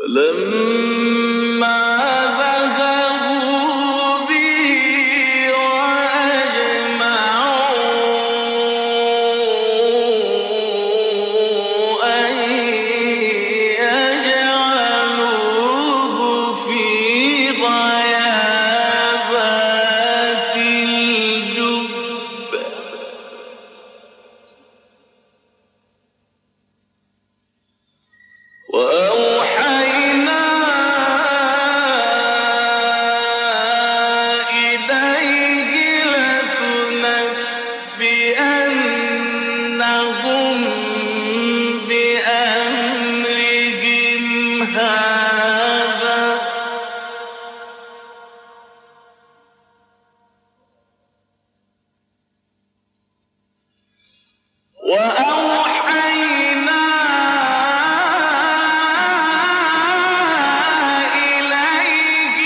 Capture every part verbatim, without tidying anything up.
فلما ذهبوا به وأجمعوا أن يجعلوه في غيابات الجب وأوحينا إليه لتنبئنهم بأمرهم هذا وأوحينا إليه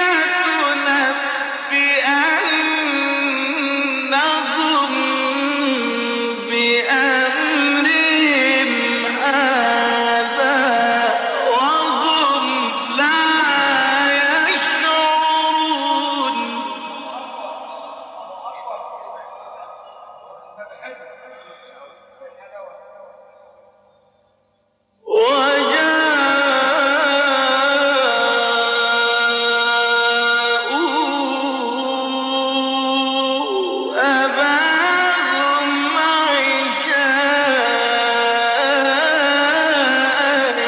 لتنبئنهم بأمرهم هذا وهم لا يشعرون وجاءوا أباهم عشاء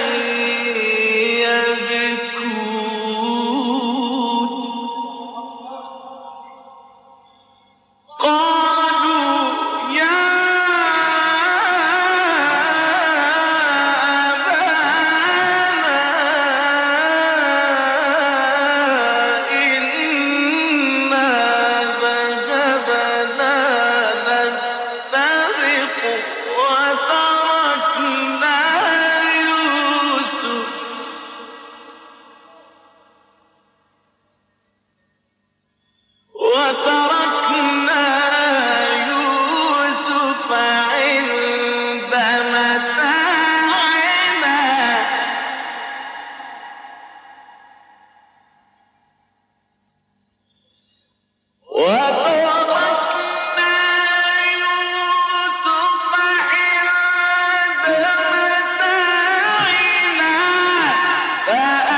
يبكون قالوا يا أبانا إنا ذهبنا نستبق وتركنا يوسف وتركنا يوسف عند متاعنا وتركنا يوسف عند متاعنا